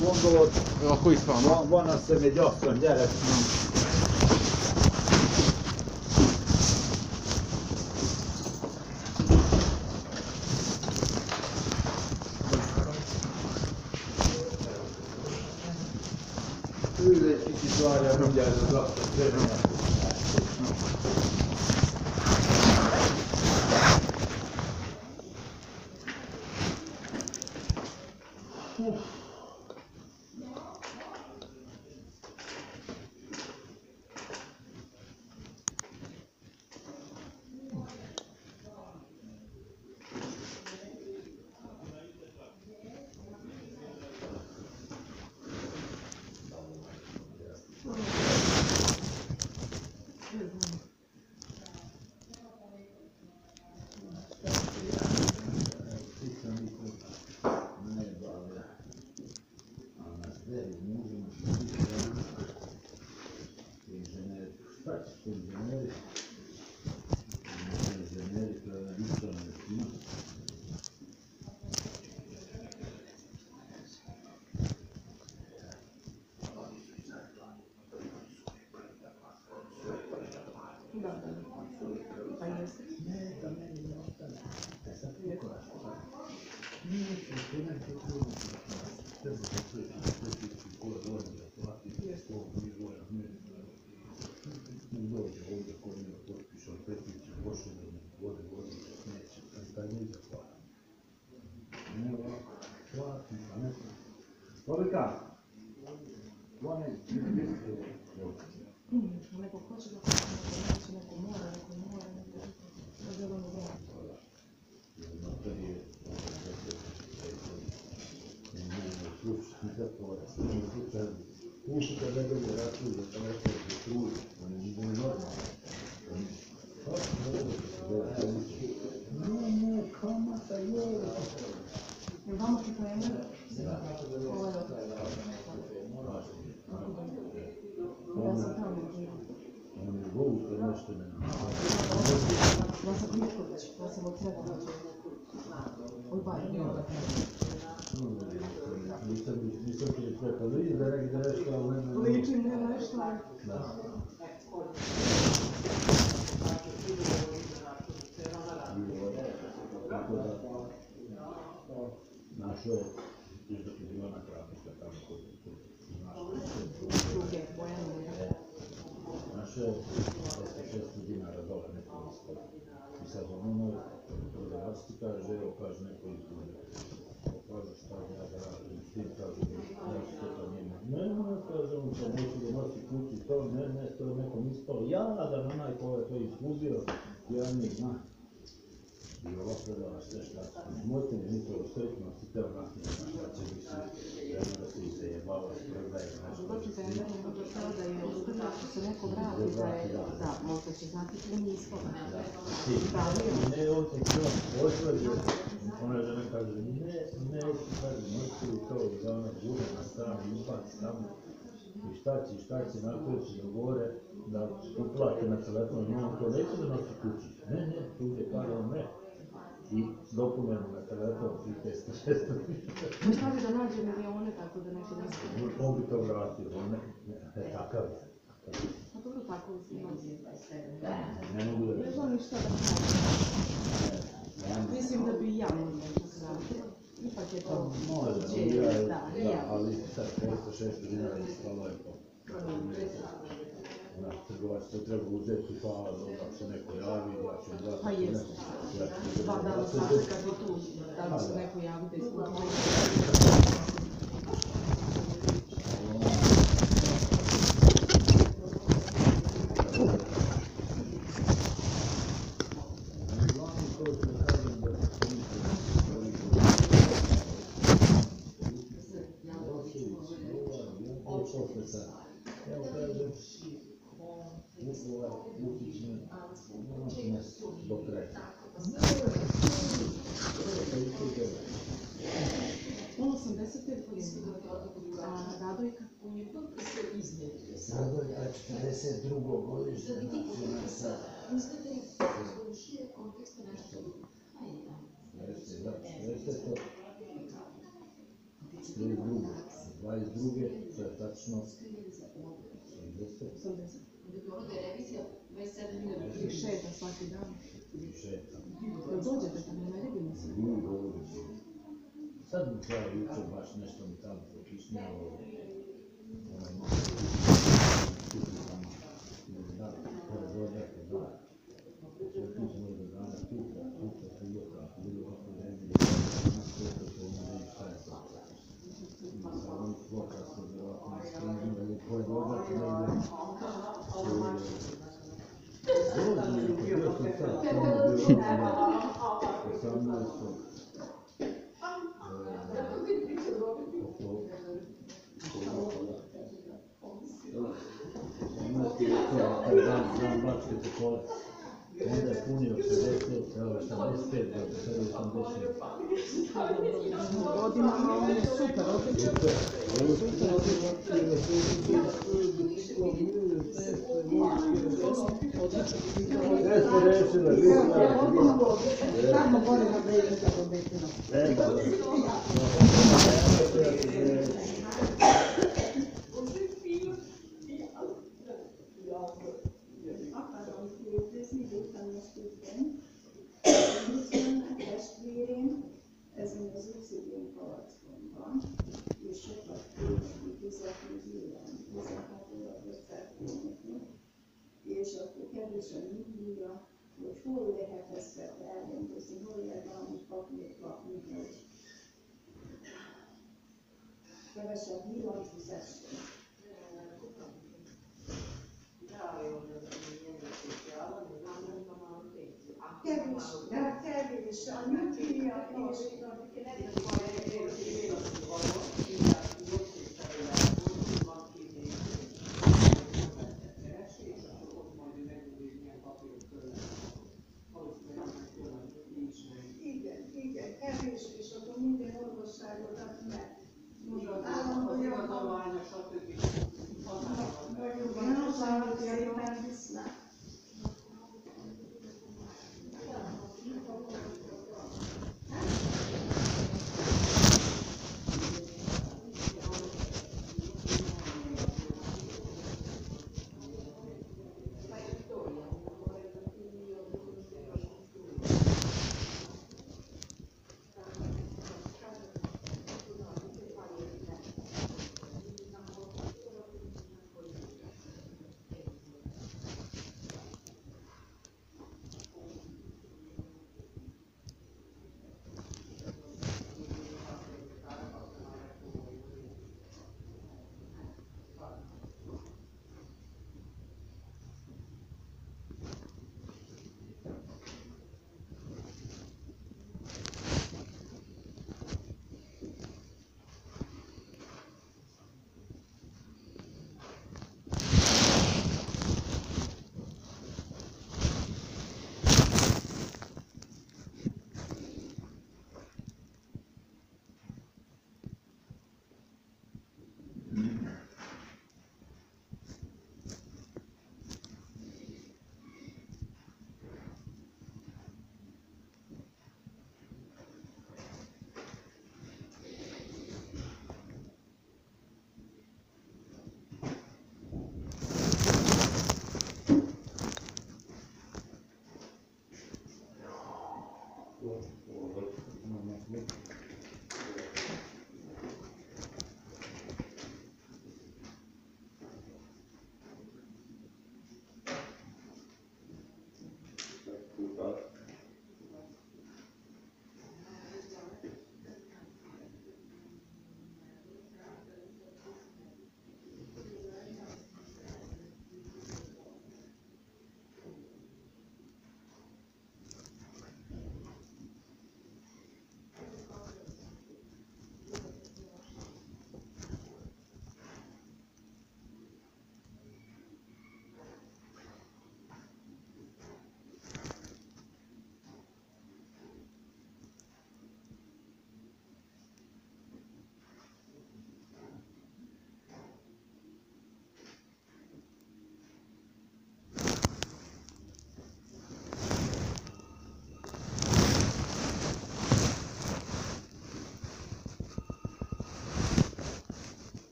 Gondolod, akkor itt van. Van azt hiszem egy asszony, gyere. Ülj egy kicsit, várjál, mindjárt az asszony. Neko hoće da kaže, neko mora, da žele mu vrati. Uši kad ne dođe račun za telefon, za struju, oni ne normalno. Ne, kamata je. Jel vama ti to je? Ja sam tamo živim. On je Bogu to nešto ne Ja sam Mišković, ja sam od Sredića. Od Bajnjeva. Nisam ti je rekao, vidim da neki da nešto, ali ne... Ličim ne nešto. Da. Našao je 30 miliona krapnika tamo kod našao je 600 dinara dole neko ispod. I sad ono prodavac ti kaže, evo kaže neko izgubio. Kaže šta ja da radim s tim, kaže nešto to njima. Ne, kaže on će neći da nosi kući to, ne, to je nekom ispalo. Jadan onaj ko je to izgubio, ja ne zna. I ova prodavac sve šta, mojte mi njihovo sretno, si teo nasnije na šta će biti jedno da se izajebava, prodaje nešto. Doći da je meni možda sada da je uspjela, ako se neko vrati, da je, da, možda će znati puni ishoda. Ne, on te što potvrđe, ona žena kaže, ne, kaže, noći li to da ona bude na strani, ubaci tamo. I šta će, napravit će dogovore da uplate na telefon, on to neće da nosi kući. Ne, tu je kada on ne. I dopunjeno na telefon 300-600. Ma šta bi da nađe milione tako da neće da ispune? On bi to vratio, on ne, takav je. Pa dobro tako uzimati. Ne mogu da... Ne znam ništa da kažem. Mislim da bi i ja možda znati. Ipak je to... Može, da, ali sad 500-600 dinara ispalo je to. Trgovac to treba uzeti, pa da se neko javi, ja ću dati. Pa jeste. Pa da, sad kad bi tu, da li se neko javi da iskupi. Evo kažem, utični, nosi nas do kraja. On 80. godine, a Radojka? Radojka 42. godište, znači ona sad. Jeste to. 42. 22. To je tačno 80. 80. I šeta svaki dan. I šeta. Jel dođete tamo, ne vidimo se? Sad mi treba jučer baš nešto mi tamo prokišnjalo. Da, pored odjaka, da. Sve tu smo možda dana sutra, subota, ako bude ovako vreme, na sutra to ne znam šta je to. Sa onih ploka smo vjerovatno skrenuli, ali pored odjaka ne ide. Bio sam sad, tamo je bilo 18. Dan Bačke Topole, onda je punio 50, evo 85, 80. Godinama on je super, odličan. Jeste rešila, Tamo gore na brežu kako betino. Ezen az Uxidén palackon van, és sokat tudnak fizetni zélem, 16 óra 500 km, és akkor kevesen nyugdíjra, hogy hol lehet ezt elrendezni, hol lehet valamit papírt kapni, hogy kevesebb villantyúzás. Kevés, a nyugdíjat és igen, kevés, és akkor minden orvosságot meg mondod, állandóan nagyon az állatjaiban visznek.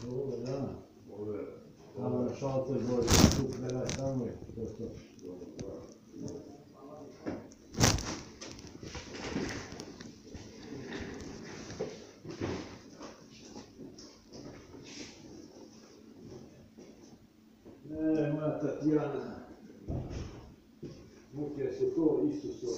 Ovo, da. Ove, Tamo na šalter bolje, tu predaj, tamo je, to je to. Moja Tatjana. Muke su to, isto su.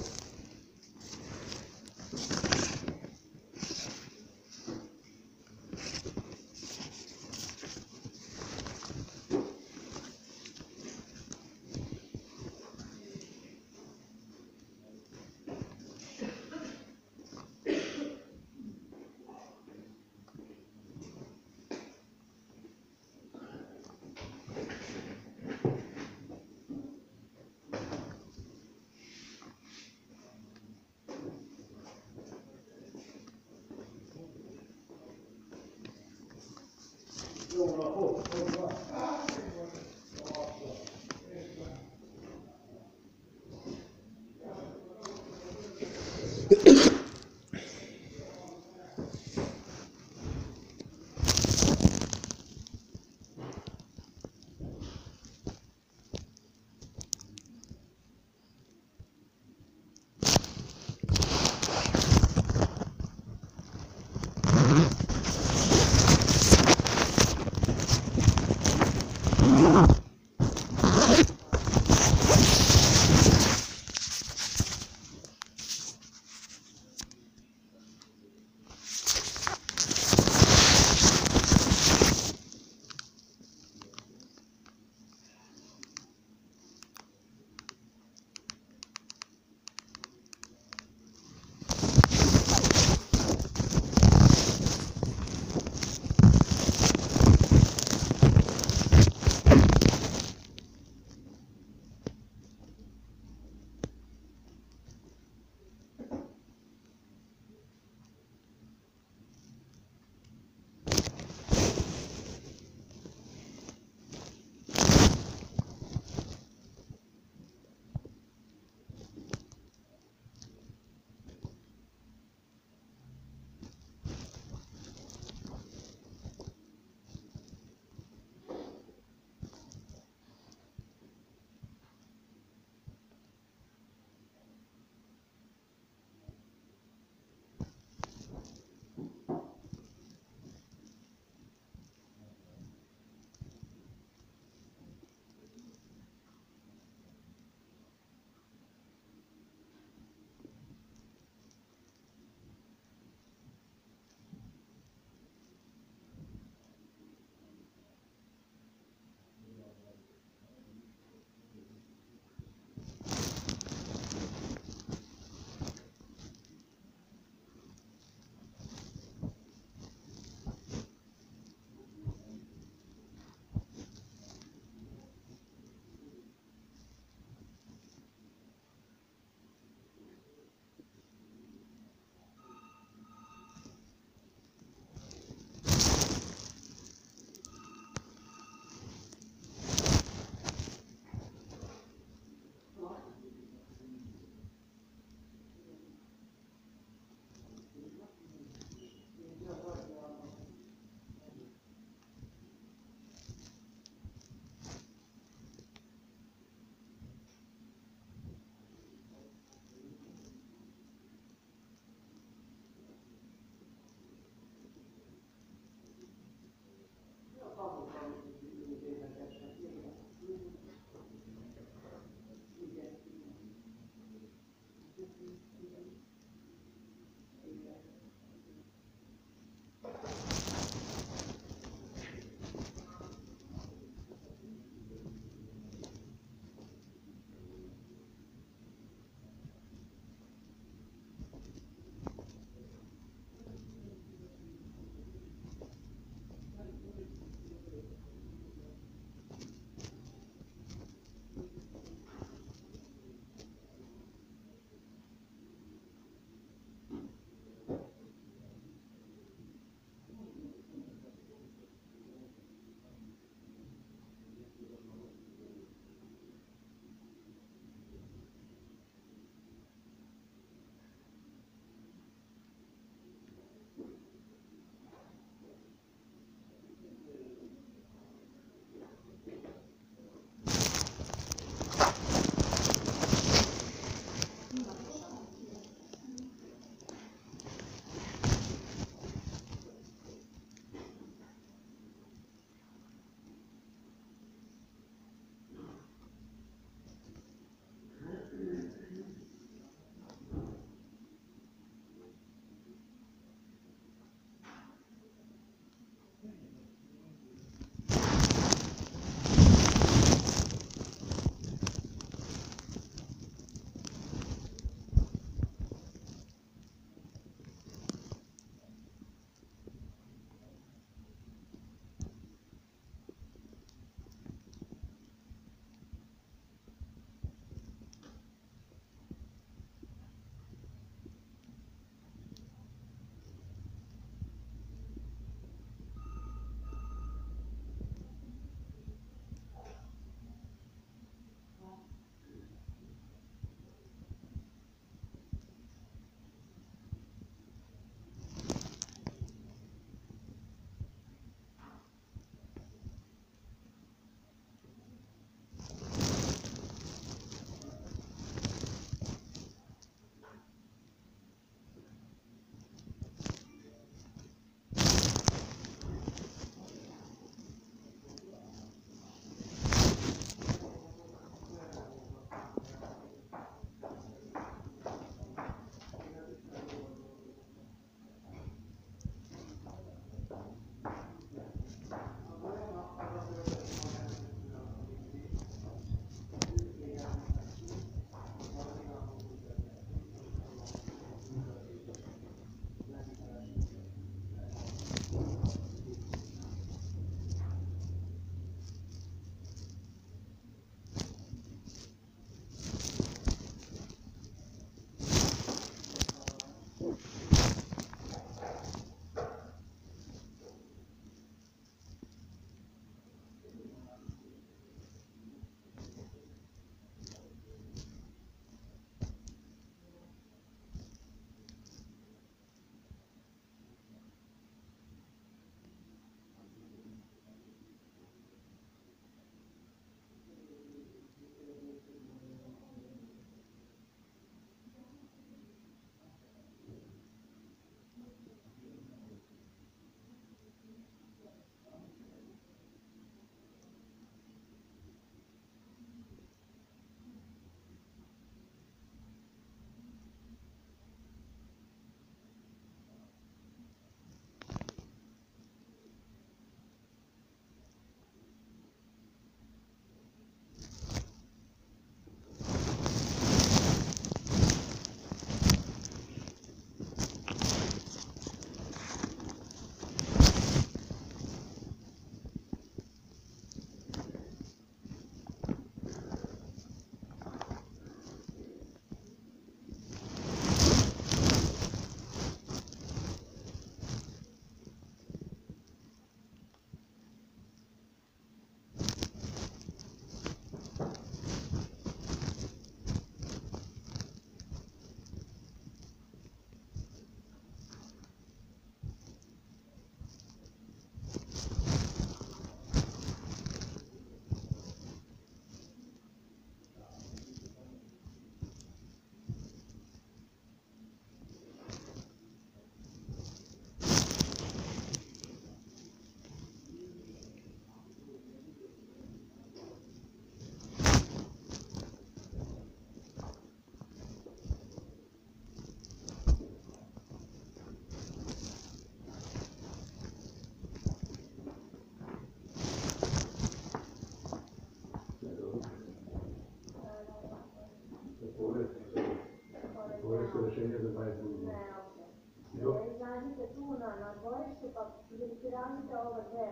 gorište, pa piramida ova gde,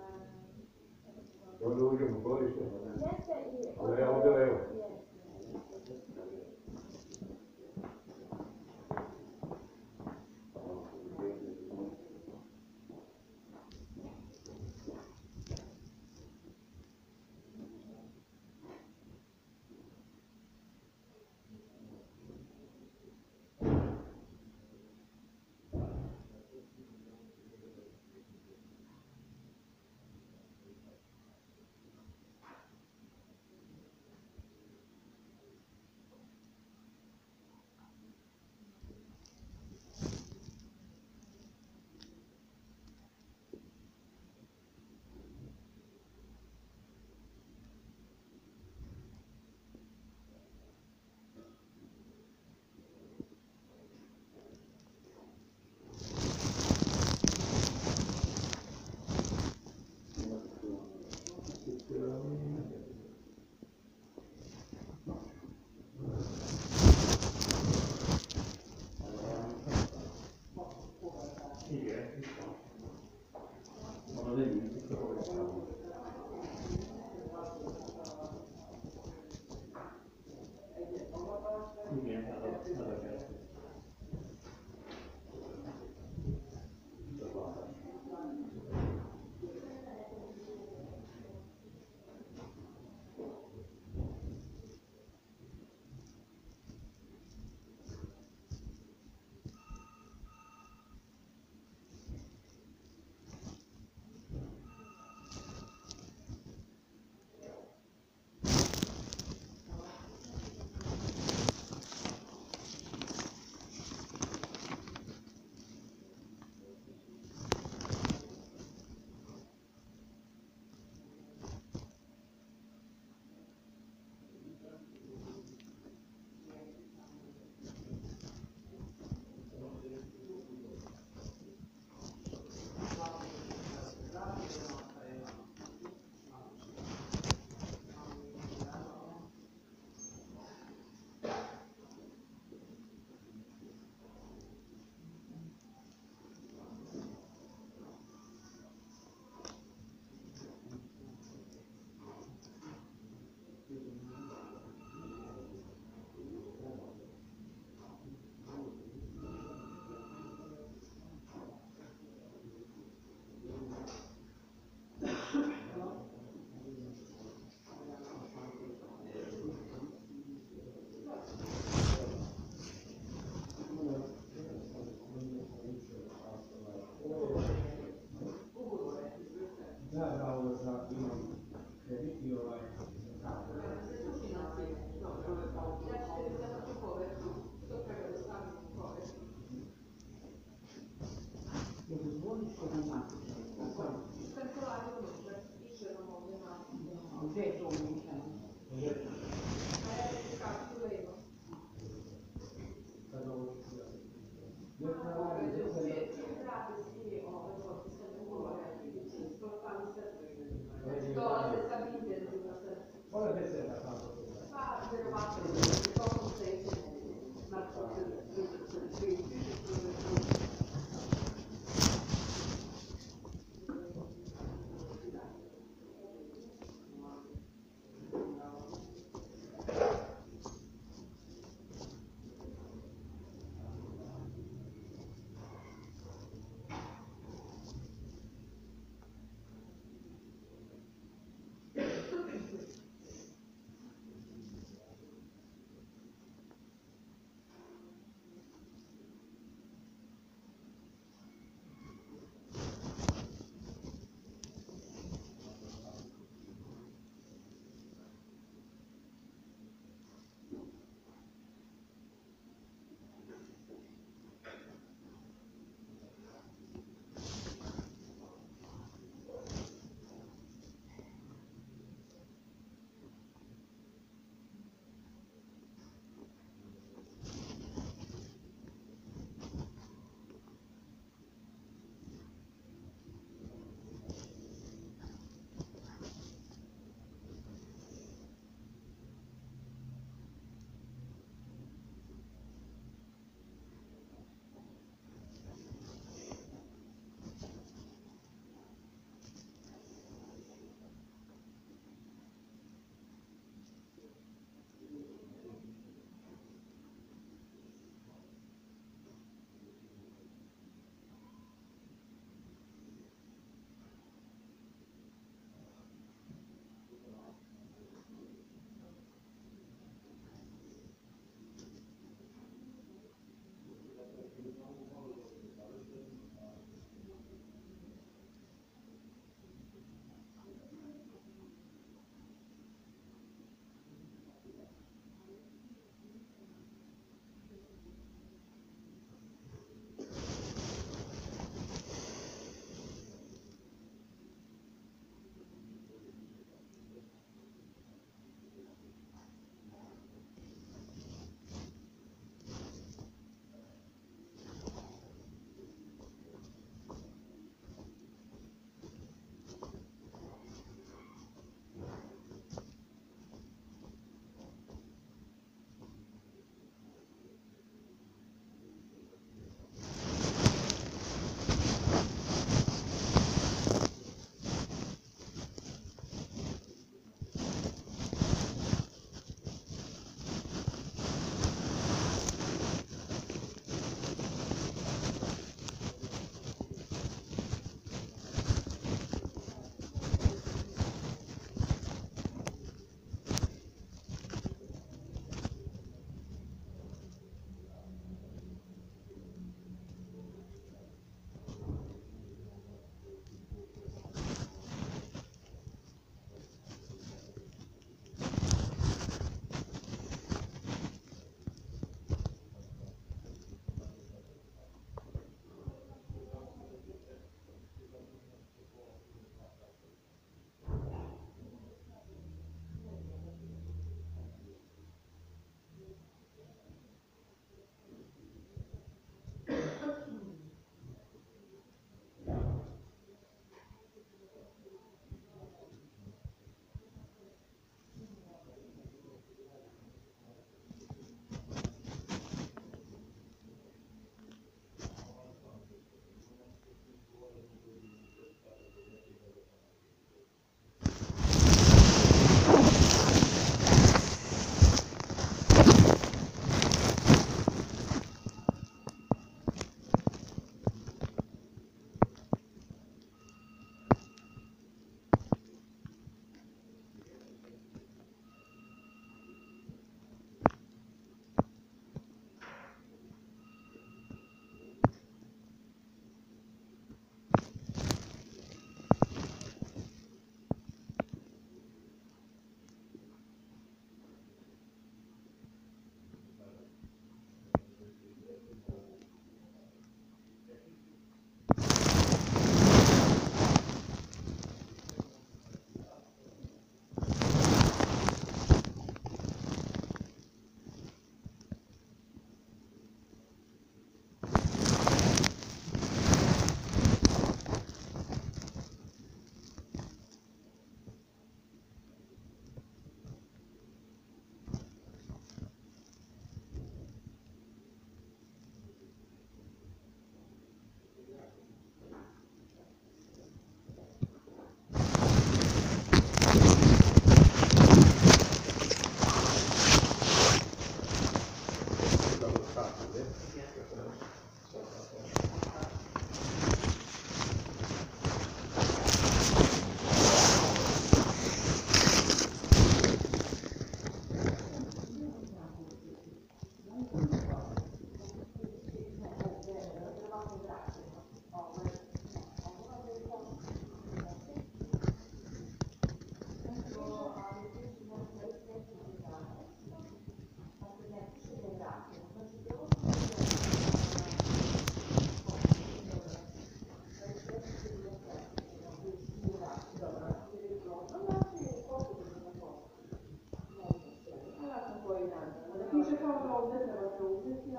Onda uđemo u gorište. jeste i... Ali ja ovdje levo.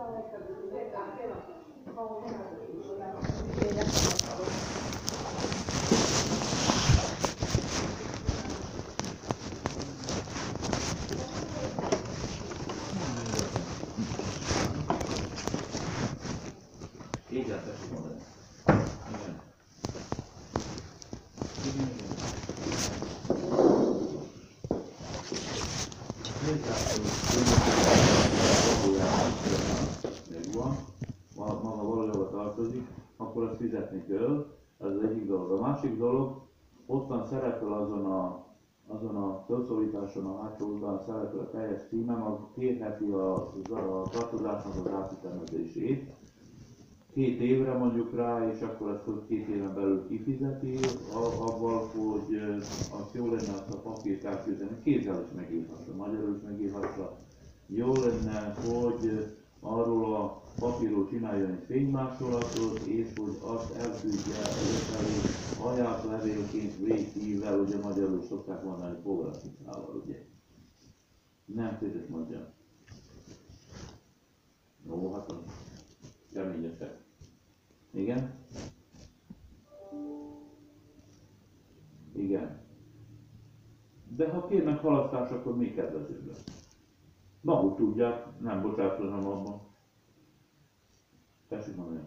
Igen, tessék mondani. Igen. Megvan, maga valahol tartozik, akkor azt fizetni kell, ez az egyik dolog. A másik dolog, ottan szerepel azon a felszólításon, a hátsó oldalon szerepel a teljes címem, az kérheti a tartozásnak az átütemezését. 2 évre mondjuk rá, és akkor ezt 2 éven belül kifizeti, avval, hogy az jó lenne azt a papírt átküldeni, kézzel is megírhassa, magyarul is megírhassa. Jó lenne, hogy arról a papírról csináljon egy fénymásolatot, és hogy azt elküldje előfelé ajátlevélként végkívvel, ugye magyarul szokták mondani fografikával, ugye. Nem tudjuk mondjam. Jó, hát az keményesek. Igen? Igen. De ha kérnek halasztás, akkor még kedvezőbb lesz. Maguk tudják, nem bocsátkozom abban. Tessék mondani.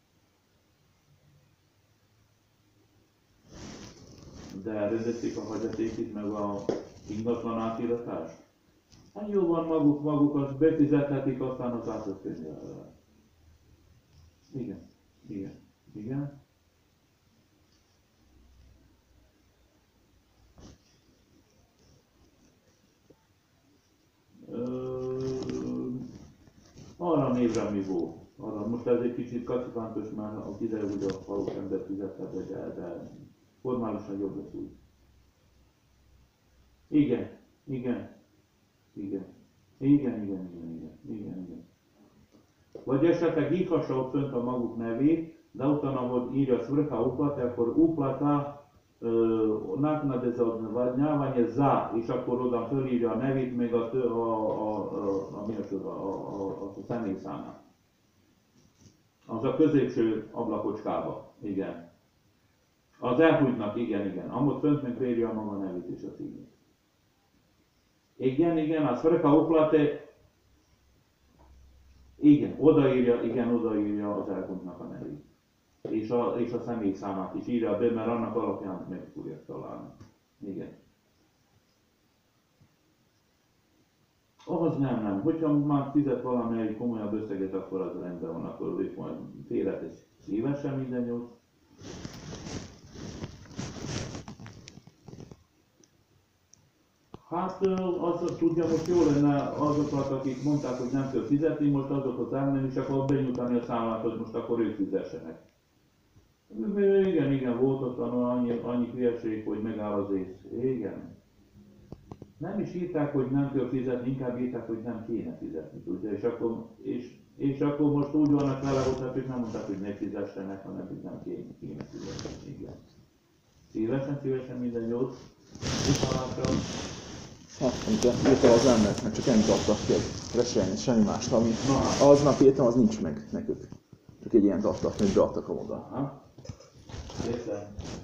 De elrendezték a hagyatékit, meg a ingatlan átíratást? Hát jó van, maguk azt befizethetik, aztán az átkötni el. Igen, igen, igen. Arra névre mi volt. Arra. Most ez egy kicsit kacifántos, már a kiderül, hogy a valós ember fizette, de formálisan jobb lesz úgy. Igen, igen, igen, igen, igen, igen, igen, igen. Vagy esetleg írhassa ott fönt a maguk nevét, de utána, hogy írja svrha uplate, akkor uplata naknade za odvodnjavanje za, és akkor oda fölírja a nevét, meg a személyszámát. Az a középső ablakocskába, igen. Az elhúgynak, igen, igen. Amott fönt meg beírja a maga nevét és a címét. Igen, a svrha uplate, igen, odaírja az elhunytnak a nevét. És a személyszámát is írja be, mert annak alapján meg fogják találni. Igen. Az nem. Hogyha már fizet valamelyik komolyabb összeget, akkor az rendben van, akkor ők majd félretesz szívesen minden nyolc. Hát azt tudja, most jó lenne azokat, akik mondták, hogy nem kell fizetni, most azokhoz elmenni, és akkor benyújtani a számlát, hogy most akkor ők fizessenek. Igen, volt ott annyi hülyeség, hogy megáll az ész. Igen. Nem is írták, hogy nem kell fizetni, inkább írták, hogy nem kéne fizetni, tudja, és akkor most úgy vannak vele, hogy ők nem mondták, hogy ne fizessenek, hanem hogy nem kéne fizetni. Igen. Szívesen minden jót. Viszontlátásra. Hát, amit írtam az embert, meg csak ennyit adtak ki, resélni, semmi mást, ami aznap írtam, az nincs meg nekük. Csak egy ilyent adtak, hogy beadtak a oda. Aha. Értem.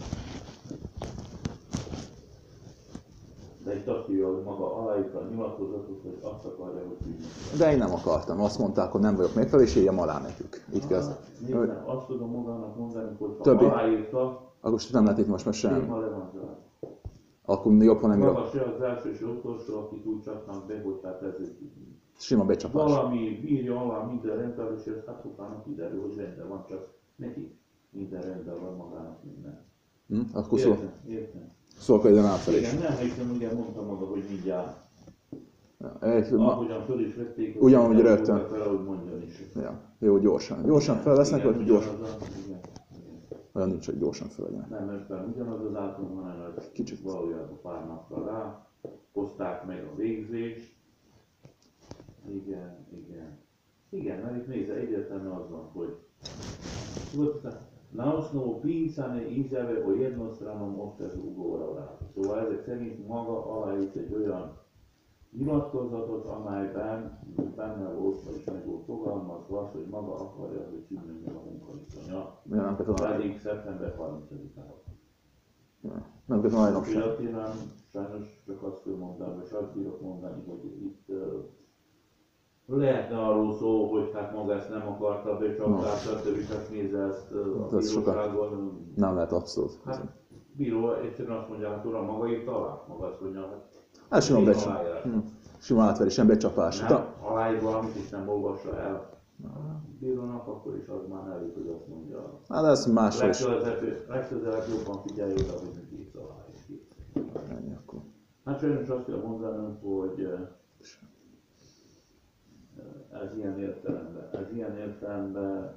De itt azt írja, hogy maga aláírta a nyilatkozatot, hogy azt akarja, hogy fizetni. De én nem akartam, azt mondták, hogy nem vagyok megfelelő, és írjam alá nekük. Itt kezd. Nézd, azt tudom magának mondani, hogy ha Többi. aláírta, Akkor nem lehet itt most már semmi. téma le van rá. Akkor jobb, ha nem írok. Maga se az első és utolsó, akit úgy csapnak be, hogy hát ez Sima becsapás. valami írja alá minden rendben, és ez hát utána kiderül, hogy rendben van, csak neki minden rendben van magának minden. Akkor Értem. szólok egy átfelés. Igen, nem hiszem, ugye mondta maga, hogy mindjárt. Ja, Ahogyan föl is vették, hogy ugyanúgy nem rögtön. voltak vele, hogy mondjon is. Ja, jó, gyorsan. Gyorsan fel lesznek, vagy gyorsan? Igen. Olyan nincs, hogy gyorsan fel legyen. Nem éppen ugyanaz az átum, hanem ez Kicsit. valójában pár napra rá. Hozták meg a végzést. Igen, mert itt nézze, egyértelműen az van, hogy na osnovu pisane izjave o jednostranom otkazu ugovora o radu. Szóval ezek szerint maga aláírt egy olyan nyilatkozatot, amelyben benne volt, vagyis meg volt fogalmazva az, hogy maga akarja, hogy szűnjön a munkaviszonya, Nem kell találni. pedig szeptember 30-án. Nem kell találni sem. Pillanatnyilag sajnos csak azt kell mondani, és azt bírok mondani, hogy itt lehetne arról szó, hogy hát maga ezt nem akarta becsapták, stb. Csak nézze ezt a bíróságon. Nem lehet abszolút. Hát bíró egyszerűen azt mondja, hogy uram, maga írta alá, maga azt mondja, hogy Hát simán becsapás. Simán átverés, nem becsapás. nem aláír valamit, és nem olvassa el a bírónak, akkor is az már elég, hogy azt mondja. Hát ez máshol is. Legközelebb jobban figyelj oda, hogy mit írta alá. Ennyi akkor. Hát sajnos azt kell mondanom, hogy ez ilyen értelemben,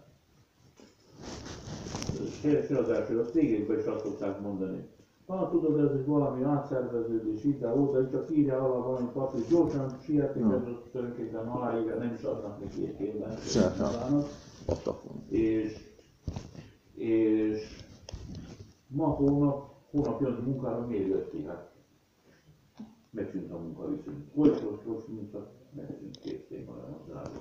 se az első, a cégekben is azt szokták mondani. Tudod, ez egy valami átszerveződés, ide, oda, csak írja alá valami papírt, gyorsan sietni, ez ott tulajdonképpen aláírja, nem is adnak neki egy évben. És ma hónap jön munkára, miért jött ki? Hát megszűnt a munkaviszony. Folytos munka, megszűnt két téma nem az álló.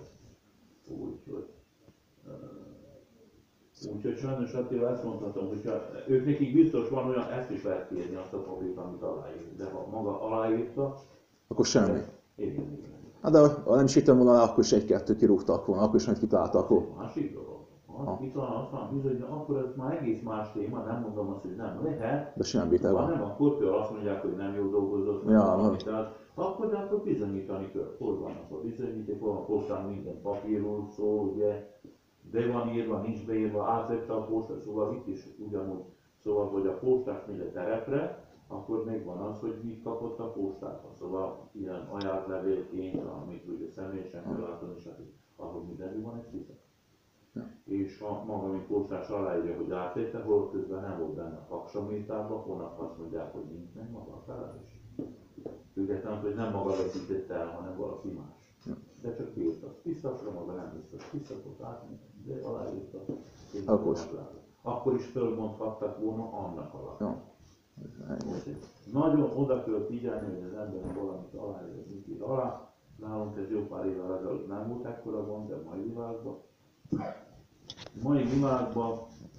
Úgyhogy sajnos Attila ezt mondhatom, hogyha ők nekik biztos van olyan, ezt is lehet kérni azt a papírt, amit aláírt. De ha maga aláírta, akkor semmi. Igen. Hát de ha nem is írtam volna, akkor is egy-kettő kirúgtak volna, akkor is majd kitaláltak volna. Másik dolog. Itt van, azt van bizony, akkor ez már egész más téma, nem mondom azt, hogy nem lehet. De sem bírtál Ha volna. nem, akkor például azt mondják, hogy nem jól dolgozott, akkor bizonyítani kell. Hol vannak a bizonyíték, hol a postán minden papírról szól, ugye, be van írva, nincs beírva, átvette a posta, szóval itt is ugyanúgy. Szóval, hogy a postás megy a terepre, akkor megvan az, hogy mit kapott a postában. Szóval ilyen ajánlevélként, amit ugye személyesen kell látni, és ahol mindenről van egy fizet. És ha maga, mint postás aláírja, hogy átvette, hol közben nem volt benne a paksamétában, holnap azt mondják, hogy nincs meg maga a felelős. Függetlenül, hogy nem maga veszítette el, hanem valaki más. De csak írta. Biztosra maga nem biztos. Visszakott átmenni, de aláírta. Akkor is fölmondhattak volna annak alapján. Nagyon oda kell figyelni, hogy az ember valamit aláírja, mit ír alá. Nálunk ez jó pár évvel ezelőtt nem volt ekkora gond, de mai világban. Mai világban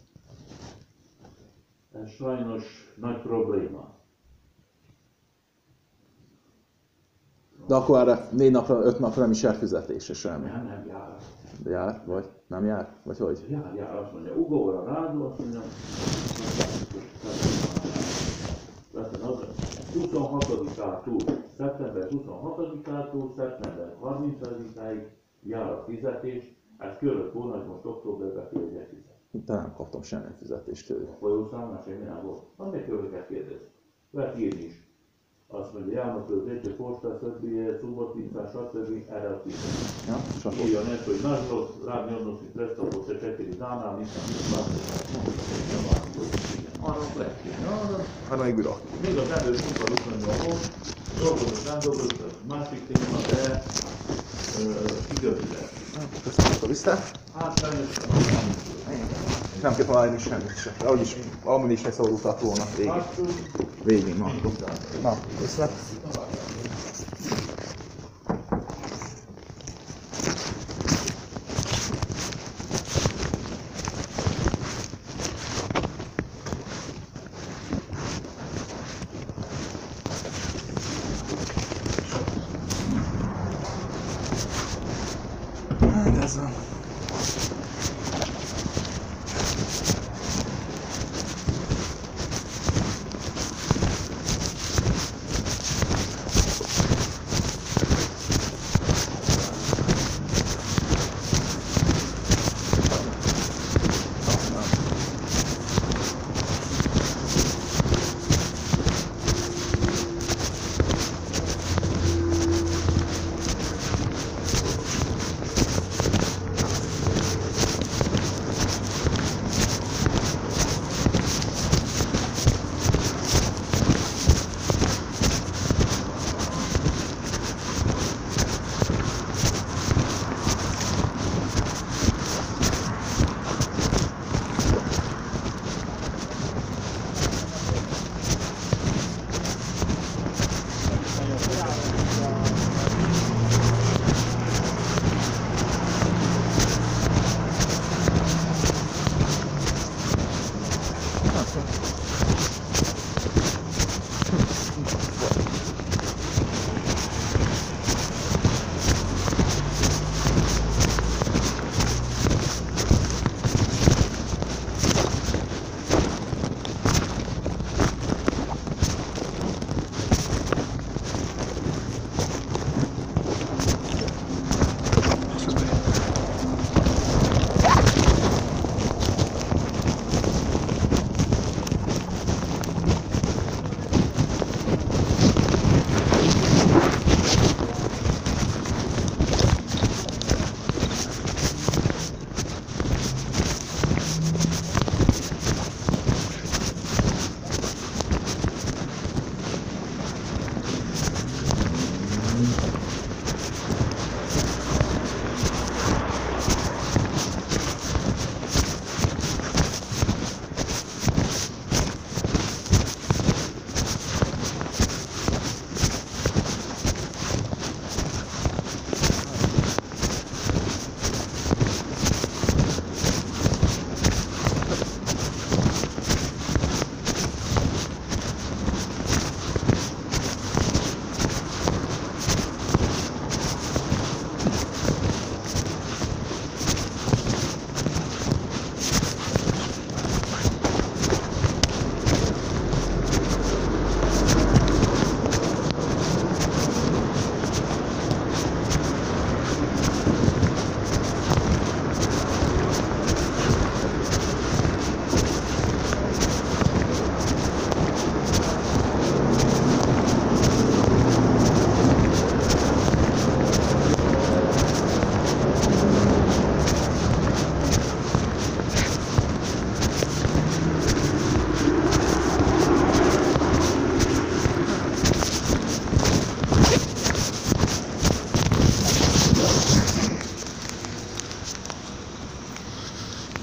ez sajnos nagy probléma. De akkor erre 4 napra, 5 napra nem is jár fizetése semmi. Nem jár. De jár? Vagy nem jár? Vagy hogy? Jár, azt mondja, ugóra rádó, azt mondja, 26-ától, szeptember 26-ától szeptember 30-áig jár a fizetés, ez kellett volna, hogy most októberben kérjek fizetni. De nem kaptam semmilyen fizetést tőlük. A folyószámlás semmi nem volt. Azért köröket kérdez. Lehet írni is. Azt mondja, jelmező, egy posta, többi, szubotítás, stb. Erre a fizetni. Ja, és akkor... Írjon ezt, hogy nažalost, radni odnosi prestalo se 4 dana, nisam ništa Arra lehet kérni. Hát még bírok. Még az előtt munkaviszonyban dolgozok, nem dolgozok, másik téma, de időzítés. Köszönjük a vissza. Hát sajnos Nem kell találni semmit sem. De úgyis, amúgy is megszabadultak volna végig. Végig, na. Na, köszönöm.